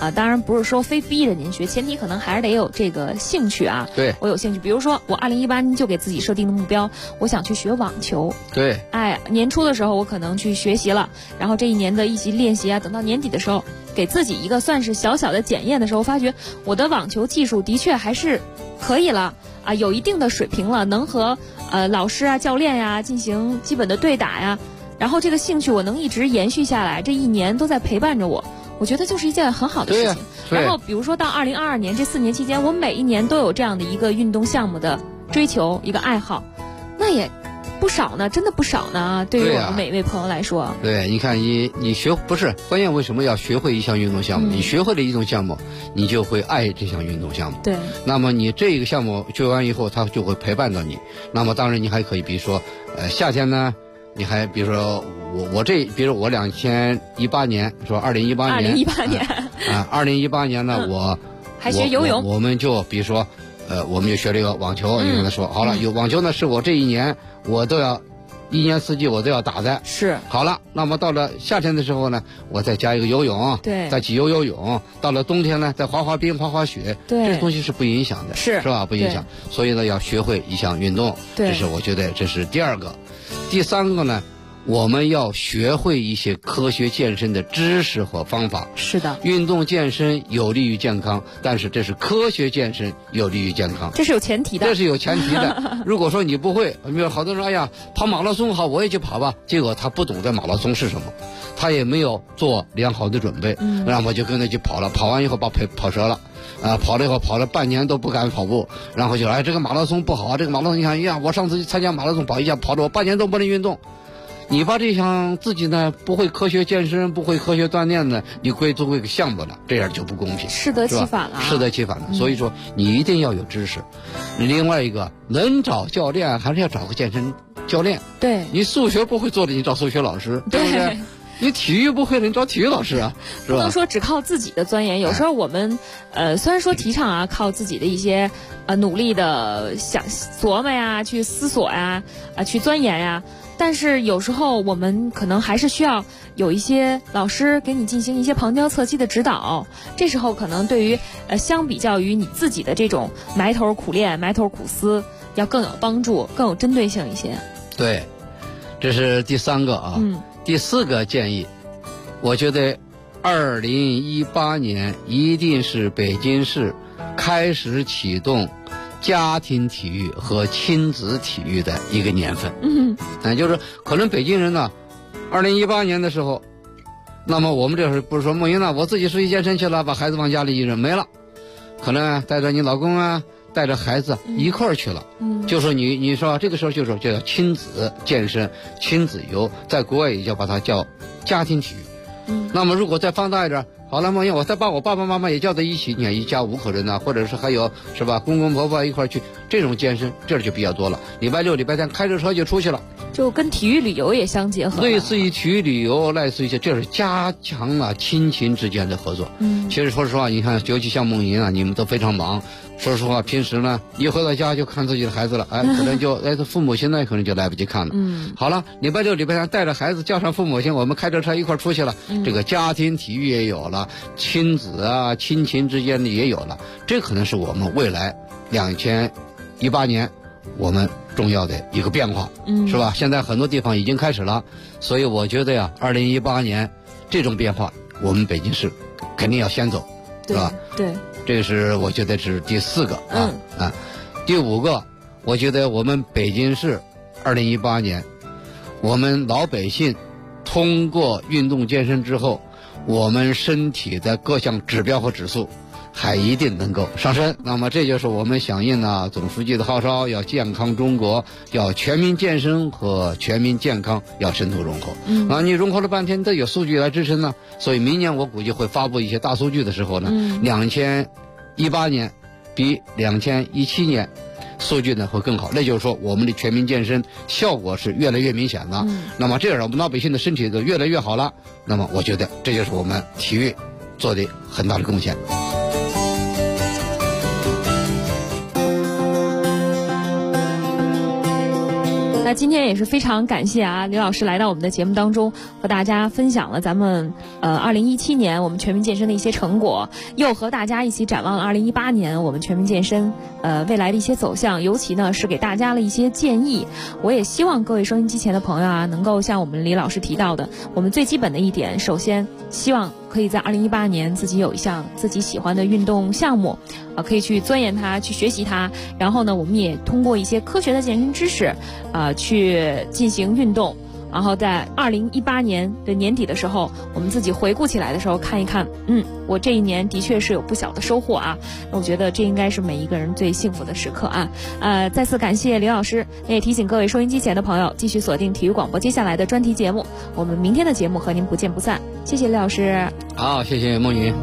Speaker 8: 当然不是说非逼着您学，前提可能还是得有这个兴趣啊。
Speaker 6: 对，
Speaker 8: 我有兴趣，比如说我2018年就给自己设定的目标，我想去学网球。
Speaker 6: 对，
Speaker 8: 年初的时候我可能去学习了，然后这一年的一起练习啊，等到年底的时候，给自己一个算是小小的检验的时候，发觉我的网球技术的确还是可以了啊，有一定的水平了，能和老师啊、教练呀进行基本的对打呀。然后这个兴趣我能一直延续下来，这一年都在陪伴着我，我觉得就是一件很好的事情。然后比如说到2022年这4年期间，我每一年都有这样的一个运动项目的追求，一个爱好，那也不少呢，真的不少呢。对于我们每一位朋友来说，
Speaker 6: 对，你看你学不是关键，为什么要学会一项运动项目？你学会了一种项目，你就会爱这项运动项目。
Speaker 8: 对，
Speaker 6: 那么你这个项目学完以后，它就会陪伴到你。那么当然你还可以，比如说夏天呢。你还比如说比如我2018年说2018年2018年呢，我
Speaker 8: 还学游泳，
Speaker 6: 我们就比如说我们就学这个网球，你跟他说好了，有网球呢是我这一年我都要一年四季我都要打的。
Speaker 8: 是。
Speaker 6: 好了，那么到了夏天的时候呢，我再加一个游泳，
Speaker 8: 对，
Speaker 6: 再去游泳。到了冬天呢，再滑滑冰、滑滑雪，
Speaker 8: 对，
Speaker 6: 这东西是不影响的，是吧？不影响。所以呢，要学会一项运动，
Speaker 8: 对，
Speaker 6: 这是我觉得这是第二个。第三个呢，我们要学会一些科学健身的知识和方法。
Speaker 8: 是的，
Speaker 6: 运动健身有利于健康，但是这是科学健身有利于健康，
Speaker 8: 这是有前提的。
Speaker 6: 这是有前提的。如果说你不会，比如好多人说，哎呀，跑马拉松好，我也去跑吧。结果他不懂得马拉松是什么，他也没有做良好的准备，然后就跟他去跑了，跑完以后把腿跑折了。跑了以后跑了半年都不敢跑步，然后就这个马拉松不好啊，这个马拉松你看呀，我上次去参加马拉松跑一下，跑了我半年都不能运动。你把这项自己呢不会科学健身、不会科学锻炼呢，你归作为一个项目了，这样就不公平，
Speaker 8: 适得其反了。
Speaker 6: 适得其反了。所以说你一定要有知识。另外一个，能找教练还是要找个健身教练。
Speaker 8: 对，
Speaker 6: 你数学不会做的，你找数学老师，对不对？你体育不会的，你找体育老师啊，是吧？
Speaker 8: 不能说只靠自己的钻研。有时候我们虽然说提倡啊，靠自己的一些努力的想琢磨呀，去思索呀，去钻研呀。但是有时候我们可能还是需要有一些老师给你进行一些旁敲侧击的指导，这时候可能对于相比较于你自己的这种埋头苦练、埋头苦思，要更有帮助、更有针对性一些。
Speaker 6: 对，这是第三个啊。第四个建议，我觉得2018年一定是北京市开始启动家庭体育和亲子体育的一个年份。就是可能北京人呢，2018年的时候，那么我们这时候不是说梦莹呢，我自己出去健身去了，把孩子往家里一扔没了，可能带着你老公啊，带着孩子一块儿去了。就说你说这个时候就叫亲子健身、亲子游，在国外也叫把它叫家庭体育。那么如果再放大一点，好了，梦莹，我再把我爸爸妈妈也叫在一起，你看一家5口人呢，或者是还有是吧，公公婆婆一块去，这种健身这就比较多了。礼拜6、礼拜天开着车就出去了，
Speaker 8: 就跟体育旅游也相结合。
Speaker 6: 类似于体育旅游，类似于这是加强了亲情之间的合作。其实说实话，你看，尤其像梦莹啊，你们都非常忙。说实话，平时呢，一回到家就看自己的孩子了，可能就父母亲呢可能就来不及看了。好了，礼拜6、礼拜天带着孩子叫上父母亲，我们开着车一块出去了。这个家庭体育也有了，亲子啊、亲情之间的也有了，这可能是我们未来2018年我们重要的一个变化，是吧？现在很多地方已经开始了，所以我觉得呀，2018年这种变化，我们北京市肯定要先走，是吧？
Speaker 8: 对。
Speaker 6: 这是我觉得是第4个第5个，我觉得我们北京市2018年，我们老百姓通过运动健身之后，我们身体的各项指标和指数还一定能够上升。那么这就是我们响应了总书记的号召，要健康中国，要全民健身和全民健康要深度融合。你融合了半天都有数据来支撑呢，所以明年我估计会发布一些大数据的时候呢，2018年比2017年数据呢会更好，那就是说我们的全民健身效果是越来越明显了。那么这样我们老百姓的身体就越来越好了，那么我觉得这就是我们体育做的很大的贡献。
Speaker 8: 那今天也是非常感谢啊，刘老师来到我们的节目当中，和大家分享了咱们2017年我们全民健身的一些成果，又和大家一起展望了2018年我们全民健身未来的一些走向，尤其呢是给大家了一些建议。我也希望各位收音机前的朋友啊，能够像我们李老师提到的，我们最基本的一点，首先希望可以在2018年自己有一项自己喜欢的运动项目，可以去钻研它，去学习它。然后呢，我们也通过一些科学的健身知识，去进行运动。然后在2018年的年底的时候，我们自己回顾起来的时候，看一看，我这一年的确是有不小的收获啊。我觉得这应该是每一个人最幸福的时刻啊。再次感谢李老师，也提醒各位收音机前的朋友，继续锁定体育广播接下来的专题节目。我们明天的节目和您不见不散。谢谢李老师。
Speaker 6: 好，谢谢梦云。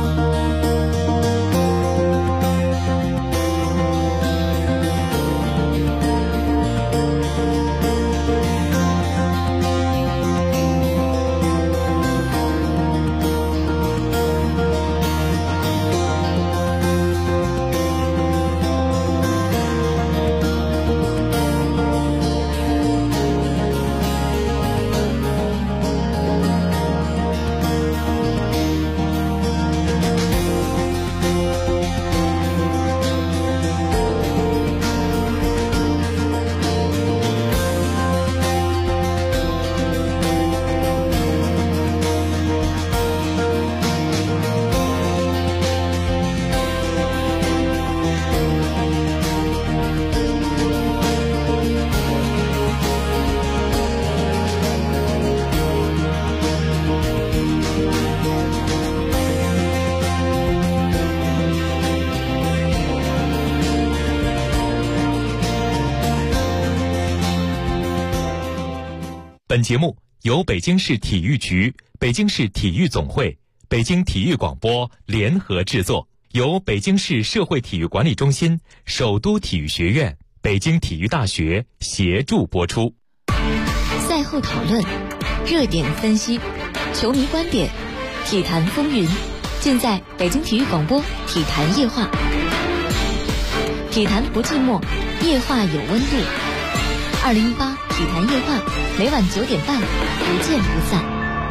Speaker 7: 本节目由北京市体育局、北京市体育总会、北京体育广播联合制作，由北京市社会体育管理中心、首都体育学院、北京体育大学协助播出。
Speaker 10: 赛后讨论、热点分析、球迷观点、体坛风云，尽在北京体育广播体坛夜话。体坛不寂寞，夜话有温度。2018体坛夜话，每晚9点半，不见不散。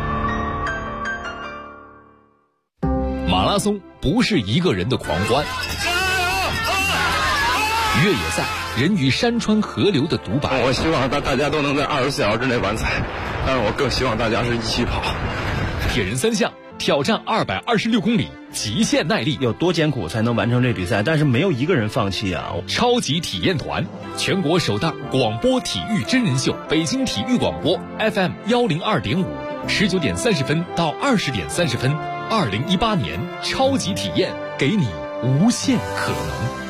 Speaker 11: 马拉松不是一个人的狂欢，越野赛人与山川河流的独白。
Speaker 12: 我希望大家都能在24小时之内完赛，但是我更希望大家是一起跑。
Speaker 11: 铁人3项挑战226公里，极限耐力，
Speaker 13: 有多艰苦才能完成这比赛？但是没有一个人放弃啊！
Speaker 11: 超级体验团，全国首档广播体育真人秀，北京体育广播 FM 102.5，19点30分到20点30分，2018年超级体验，给你无限可能。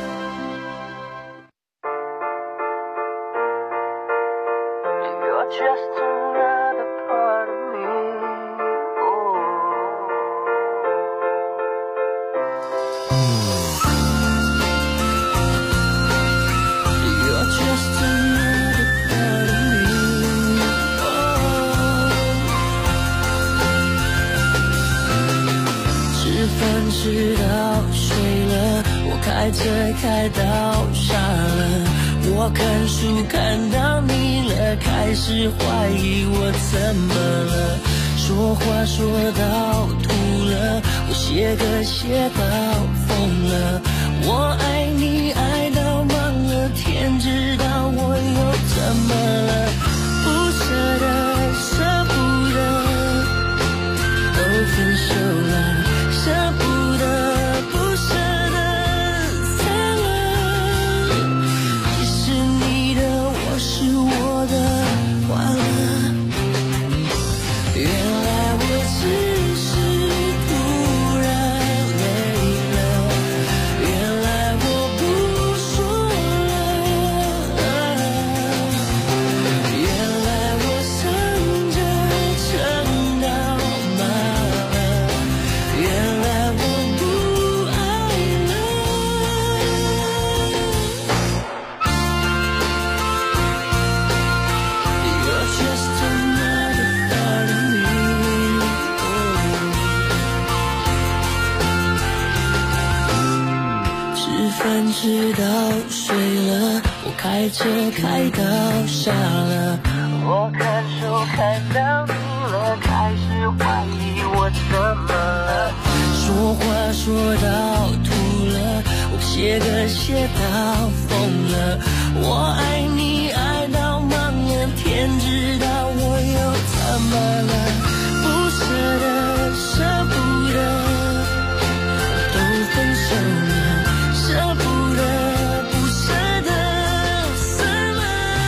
Speaker 14: 吃到睡了，我开车开到傻了，我看书看到腻了，开始怀疑我怎么了，说话说到吐了，我写歌写到疯了，我爱你爱到忘了，天知道我又怎么了，不舍得舍不得，都分手了，舍不得不舍得散了，其实你的我是我的完了，原来我只是突然累了，原来我不说了，原来我撑着撑到麻了，原来我不爱了。You're just another part of me. 吃饭吃到睡了，我开车开到傻了，我看书看到你了，开始怀疑我怎么了，说话说到吐了，我写歌写到疯了，我爱你爱到茫然，天知道我又怎么了，不舍得舍不得都分手了，舍不得不舍得散了，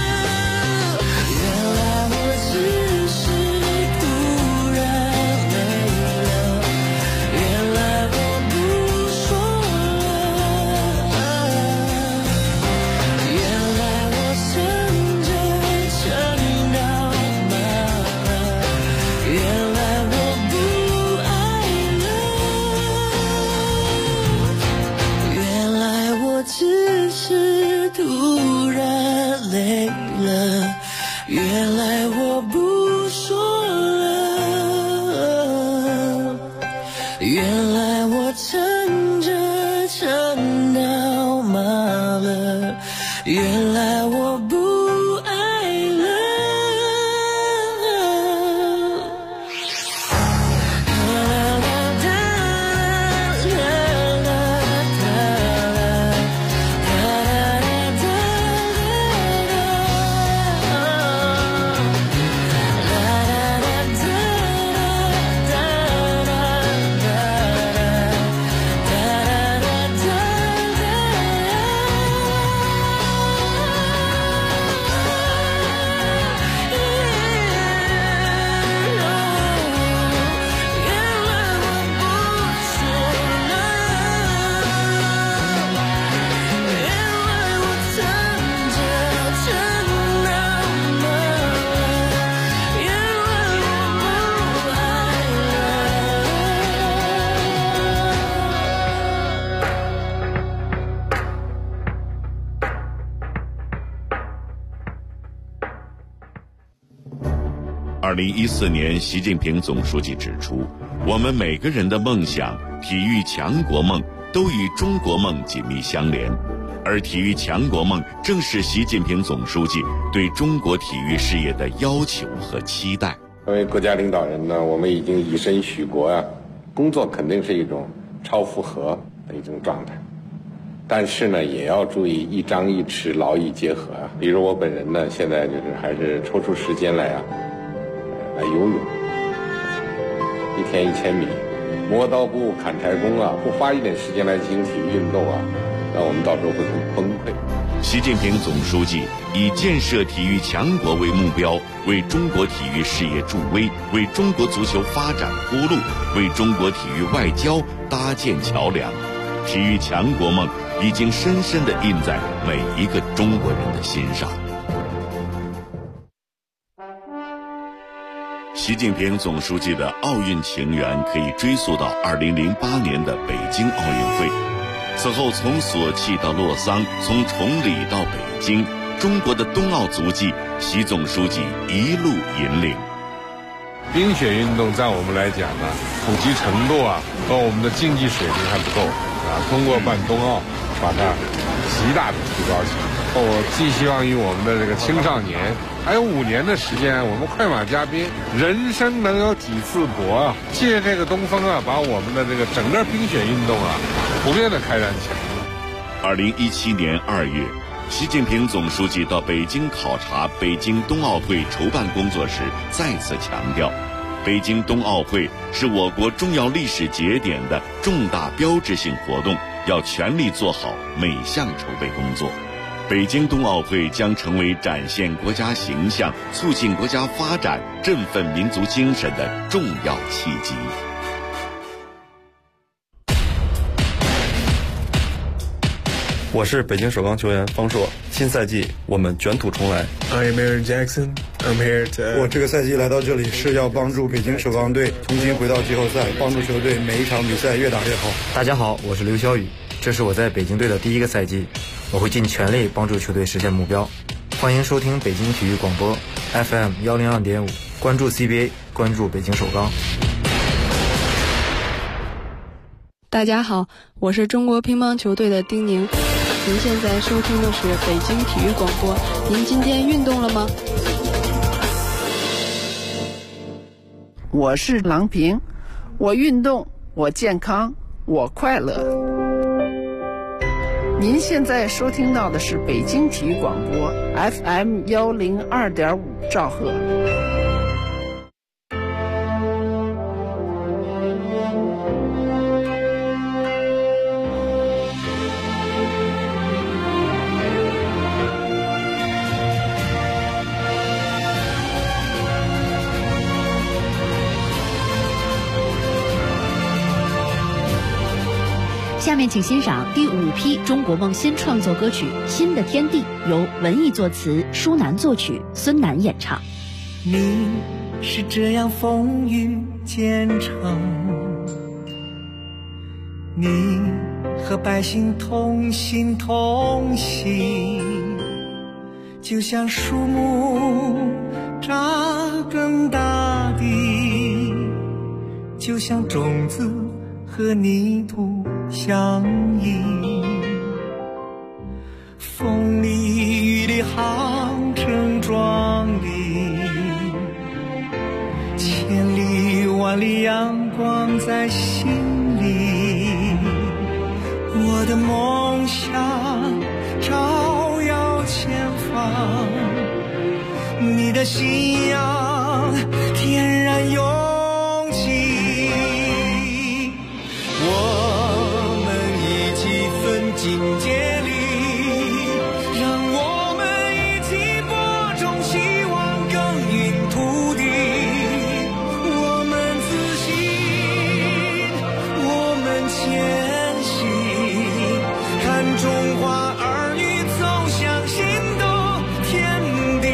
Speaker 14: 原来我只是突然累了，原来我不说了，原来我撑着撑到麻了，原来我不爱了，原来我只是突然累了，原来我不说了，原来我撑着撑到麻了，原来我不爱了。
Speaker 15: 2014年，习近平总书记指出，我们每个人的梦想、体育强国梦都与中国梦紧密相连，而体育强国梦正是习近平总书记对中国体育事业的要求和期待。
Speaker 16: 作为国家领导人呢，我们已经以身许国啊，工作肯定是一种超负荷的一种状态，但是呢，也要注意一张一弛，劳逸结合啊。比如我本人呢，现在就是还是抽出时间来游泳，一天1000米，磨刀不误砍柴工啊，不花一点时间来进行体育运动啊，那我们到时候会很崩溃。
Speaker 15: 习近平总书记以建设体育强国为目标，为中国体育事业助威，为中国足球发展铺路，为中国体育外交搭建桥梁。体育强国梦已经深深地印在每一个中国人的心上。习近平总书记的奥运情缘可以追溯到2008年的北京奥运会。此后，从索契到洛桑，从崇礼到北京，中国的冬奥足迹，习总书记一路引领。
Speaker 17: 冰雪运动在我们来讲呢，普及程度和我们的竞技水平还不够通过办冬奥，把它极大的提高起来。我寄希望于我们的这个青少年，还有5年的时间，我们快马加鞭，人生能有几次搏借这个东风把我们的这个整个冰雪运动普遍的开展起来。
Speaker 15: 2017年2月，习近平总书记到北京考察北京冬奥会筹办工作时，再次强调，北京冬奥会是我国重要历史节点的重大标志性活动，要全力做好每项筹备工作。北京冬奥会将成为展现国家形象、促进国家发展、振奋民族精神的重要契机。
Speaker 18: 我是北京首钢球员方硕，新赛季我们卷土重来。
Speaker 19: I'm Aaron Jackson. I'm here to...
Speaker 20: 我这个赛季来到这里是要帮助北京首钢队重新回到季后赛，帮助球队每一场比赛越打越好。
Speaker 21: 大家好，我是刘晓宇，这是我在北京队的第一个赛季，我会尽全力帮助球队实现目标。欢迎收听北京体育广播 FM 102.5，关注 CBA， 关注北京首钢。
Speaker 22: 大家好，我是中国乒乓球队的丁宁。
Speaker 1: 您现在收听的是北京体育广播。您今天运动了吗？
Speaker 4: 我是郎平，我运动，我健康，我快乐。您现在收听到的是北京体育广播 FM 102.5兆赫。
Speaker 22: 下面请欣赏第5批中国梦新创作歌曲《新的天地》，由文艺作词，舒楠作曲，孙楠演唱。
Speaker 14: 你是这样风雨兼程，你和百姓同心同行，就像树木扎根大地，就像种子和泥土相依，风里雨里航程壮丽，千里万里阳光在心里，我的梦想照耀前方，你的信仰天然勇气，境界里，让我们一起播种希望，耕耘土地。我们自信，我们前行，看中华儿女走向新的天地。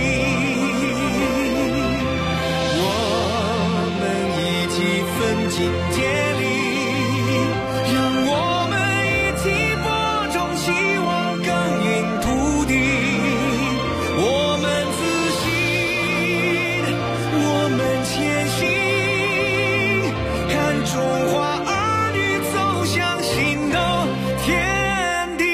Speaker 14: 我们一起奋进接力，让我们一起希望耕耘土地，我们自信，我们前行，看中华儿女走向新的天地。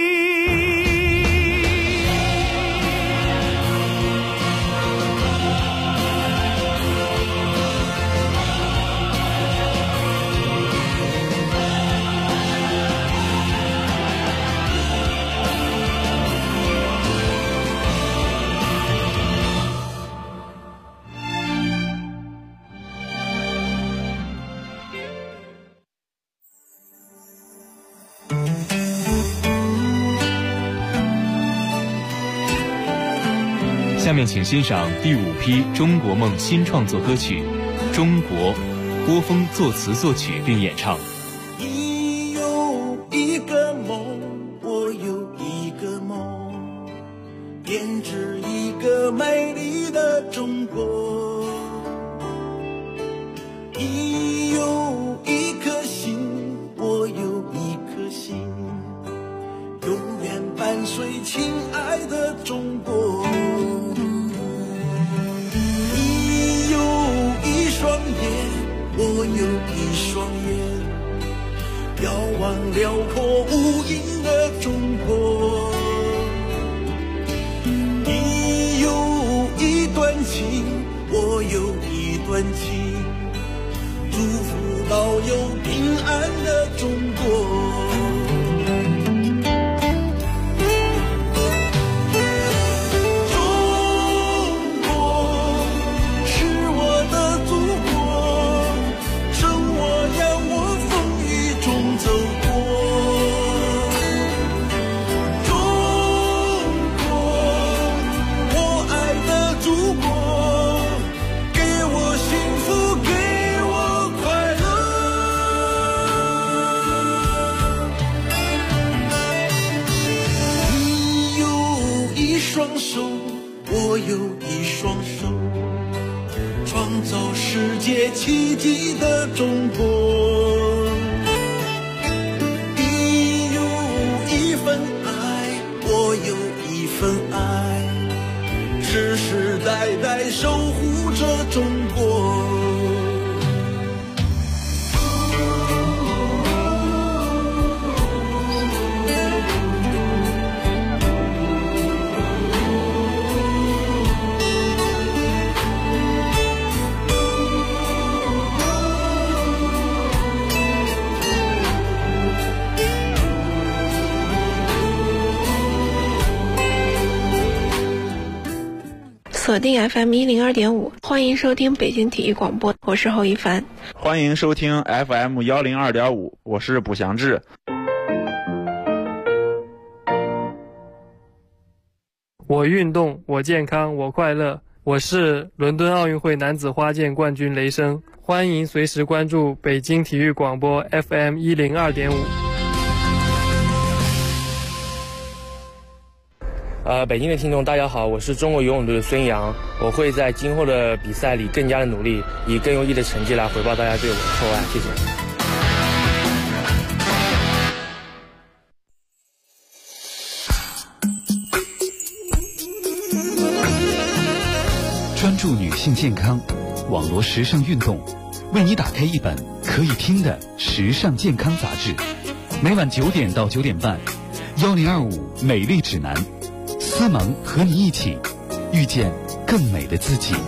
Speaker 7: 下面请欣赏第5批中国梦新创作歌曲《中国》，郭峰作词作曲并演唱。
Speaker 14: 你有一个梦，我有一个梦，编织一个美丽的中国。你有一颗心，我有一颗心，永远伴随亲爱的中国。双眼，我有一双眼，遥望辽阔无垠的中国。你有一段情，我有一段情，祝福保佑平安的中国。我有一双手，创造世界奇迹的中国。你有一份爱，我有一份爱，世世代代守护着中国。
Speaker 3: 锁定 FM 102.5，欢迎收听北京体育广播，我是侯一凡。
Speaker 5: 欢迎收听 FM 102.5，我是卜祥志。
Speaker 23: 我运动，我健康，我快乐。我是伦敦奥运会男子花剑冠军雷声，欢迎随时关注北京体育广播 FM 102.5。
Speaker 24: 北京的听众大家好，我是中国游泳队的孙杨，我会在今后的比赛里更加的努力，以更优异的成绩来回报大家对我的厚爱，谢谢。
Speaker 25: 专注女性健康，网络时尚运动，为你打开一本可以听的时尚健康杂志。每晚9点到9点半，1025美丽指南，思萌和你一起遇见更美的自己。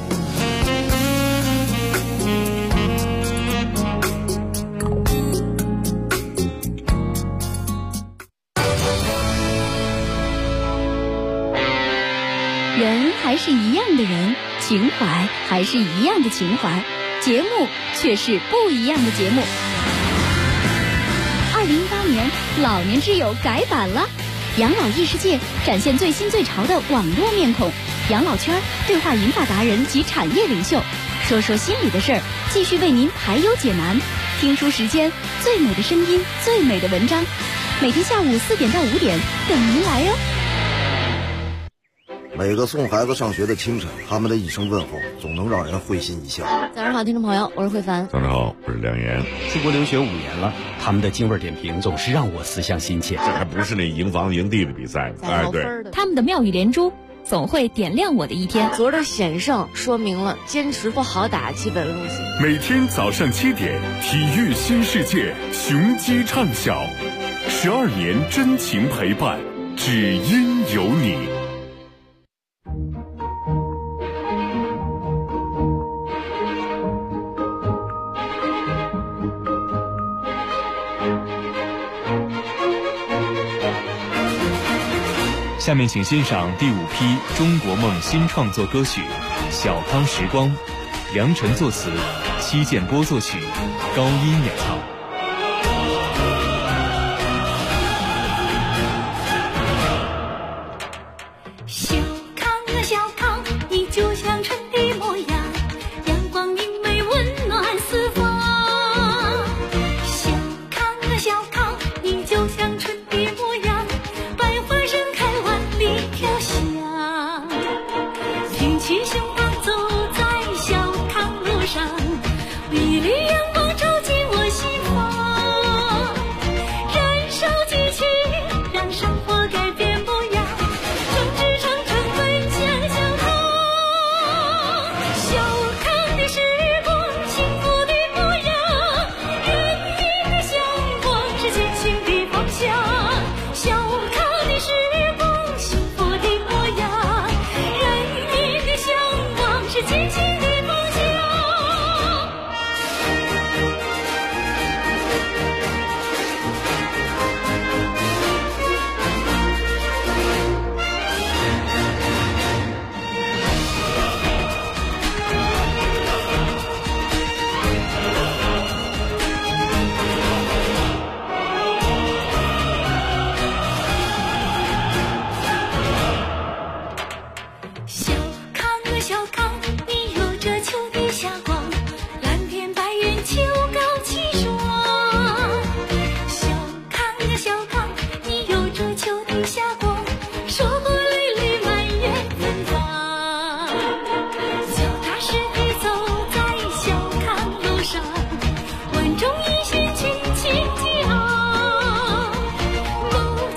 Speaker 22: 人还是一样的人，情怀还是一样的情怀，节目却是不一样的节目。2018年老年之友改版了，养老异世界展现最新最潮的网络面孔，养老圈对话银发达人及产业领袖，说说心里的事儿，继续为您排忧解难。听书时间，最美的声音，最美的文章，每天下午4点到5点等您来哦。
Speaker 26: 每个送孩子上学的清晨，他们的一声问候总能让人会心一笑。
Speaker 27: 早上好，听众朋友，我是慧凡。
Speaker 28: 早上好，我是梁岩。
Speaker 29: 出国留学5年了，他们的京味点评总是让我思乡心切。
Speaker 28: 这还不是那营房营地的比赛，哎，对，
Speaker 8: 他们的妙语连珠总会点亮我的一天。
Speaker 27: 昨儿的险胜说明了坚持不好打基本路线。
Speaker 30: 每天早上7点，体育新世界，雄鸡唱晓，12年真情陪伴，只因有你。
Speaker 7: 下面请欣赏第5批中国梦新创作歌曲《小康时光》，梁晨作词，戚建波作曲，高音演唱。